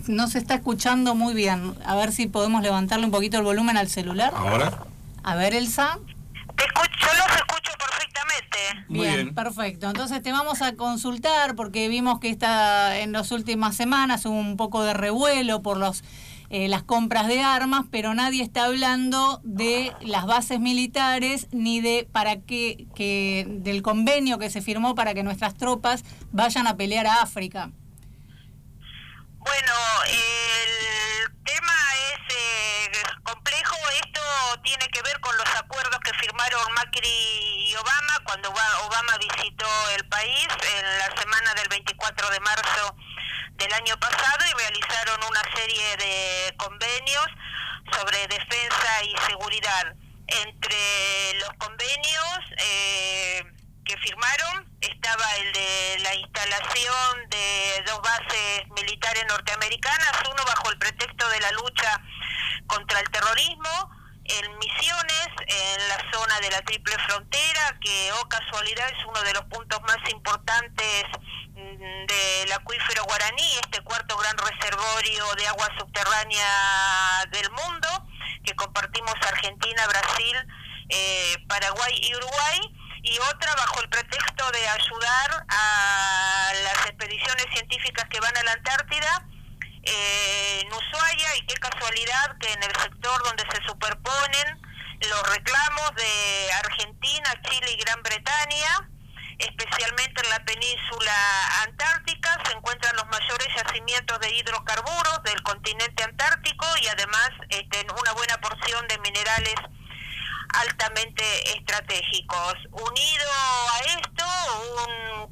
no se está escuchando muy bien. A ver si podemos levantarle un poquito el volumen al celular. ¿Ahora? A ver, Elsa. Yo los escucho perfectamente. Bien, perfecto. Entonces te vamos a consultar porque vimos que en las últimas semanas hubo un poco de revuelo por las compras de armas, pero nadie está hablando de las bases militares ni de del convenio que se firmó para que nuestras tropas vayan a pelear a África. Bueno, el tema es complejo. Esto tiene que ver con los acuerdos que firmaron Macri y Obama cuando Obama visitó el país en la semana del 24 de marzo del año pasado y realizaron una serie de convenios sobre defensa y seguridad. Entre los convenios que firmaron estaba el de la instalación de 2 bases militares norteamericanas, uno bajo el pretexto de la lucha contra el terrorismo, en Misiones, en la zona de la Triple Frontera, que, oh casualidad, es uno de los puntos más importantes del acuífero guaraní, este cuarto gran reservorio de agua subterránea del mundo, que compartimos Argentina, Brasil, Paraguay y Uruguay, y otra bajo el pretexto de ayudar a las expediciones científicas que van a la Antártida, en Ushuaia, y qué casualidad que en el sector donde se superponen los reclamos de Argentina, Chile y Gran Bretaña, especialmente en la península antártica, se encuentran los mayores yacimientos de hidrocarburos del continente antártico y además una buena porción de minerales altamente estratégicos. Unido a esto,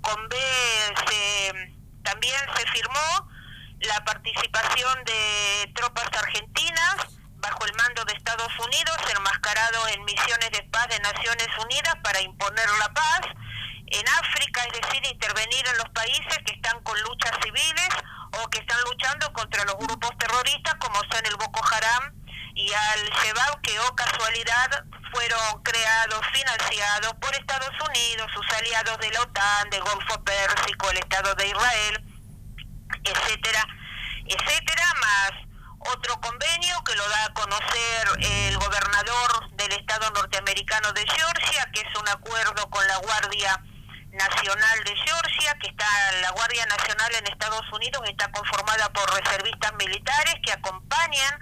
también se firmó la participación de tropas argentinas bajo el mando de Estados Unidos, enmascarado en misiones de paz de Naciones Unidas para imponer la paz en África, es decir, intervenir en los países que están con luchas civiles o que están luchando contra los grupos terroristas como son el Boko Haram y Al-Shabaab, que, oh casualidad, fueron creados, financiados por Estados Unidos, sus aliados de la OTAN, del Golfo Pérsico, el Estado de Israel, etcétera, etcétera, más otro convenio que lo da a conocer el gobernador del estado norteamericano de Georgia, que es un acuerdo con la Guardia Nacional de Georgia, la Guardia Nacional en Estados Unidos está conformada por reservistas militares que acompañan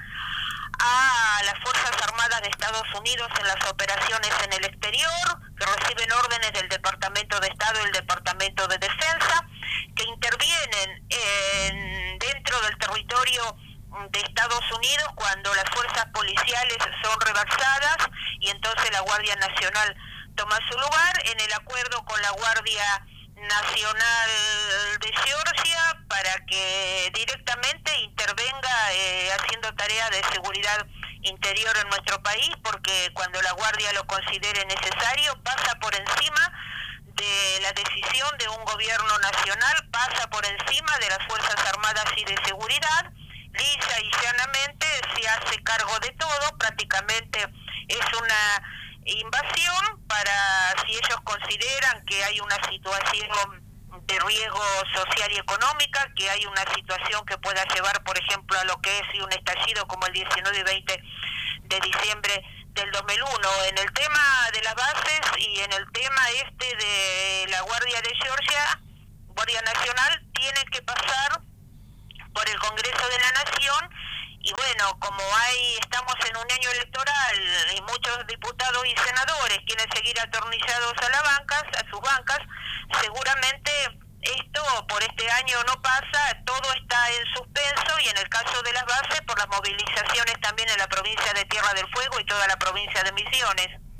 a las Fuerzas Armadas de Estados Unidos en las operaciones en el exterior, que reciben órdenes del Departamento de Estado y el Departamento de Defensa, que intervienen dentro del territorio de Estados Unidos cuando las fuerzas policiales son rebasadas y entonces la Guardia Nacional toma su lugar. En el acuerdo con la Guardia Nacional de Georgia para que directamente intervenga haciendo tareas de seguridad interior en nuestro país, porque cuando la Guardia lo considere necesario pasa por encima de la decisión de un gobierno nacional, pasa por encima de las Fuerzas Armadas y de Seguridad, lisa y llanamente se hace cargo de todo, prácticamente es una invasión para, si ellos consideran que hay una situación de riesgo social y económica, que hay una situación que pueda llevar, por ejemplo, a lo que es un estallido como el 19 y 20 de diciembre del 2001. En el tema de las bases y en el tema de la Guardia de Georgia, Guardia Nacional, tiene que pasar por el Congreso de la Nación. Y bueno, como estamos en un año electoral y muchos diputados y senadores quieren seguir atornillados a sus bancas, seguramente esto por este año no pasa, todo está en suspenso, y en el caso de las bases por las movilizaciones también en la provincia de Tierra del Fuego y toda la provincia de Misiones.